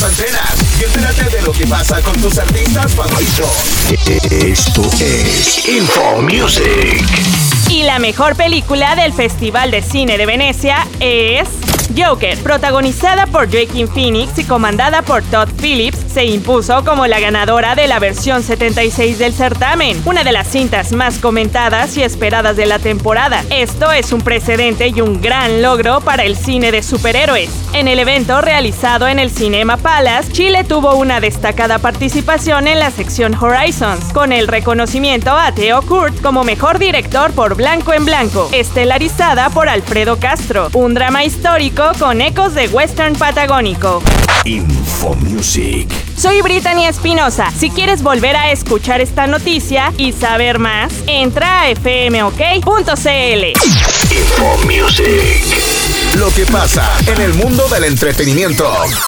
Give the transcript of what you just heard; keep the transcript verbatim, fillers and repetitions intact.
antenas y entérate de lo que pasa con tus artistas favoritos. Esto es Info Music. Y la mejor película del Festival de Cine de Venecia es Joker, protagonizada por Joaquin Phoenix y comandada por Todd Phillips, se impuso como la ganadora de la versión setenta y seis del certamen, una de las cintas más comentadas y esperadas de la temporada. Esto es un precedente y un gran logro para el cine de superhéroes. En el evento realizado en el Cinema Palace, Chile tuvo una destacada participación en la sección Horizons, con el reconocimiento a Theo Kurt como mejor director por Blanco en Blanco, estelarizada por Alfredo Castro, un drama histórico con ecos de western patagónico. Info Music. Soy Brittany Espinosa. Si quieres volver a escuchar esta noticia y saber más, entra a f m o k punto c l. Info Music. Lo que pasa en el mundo del entretenimiento.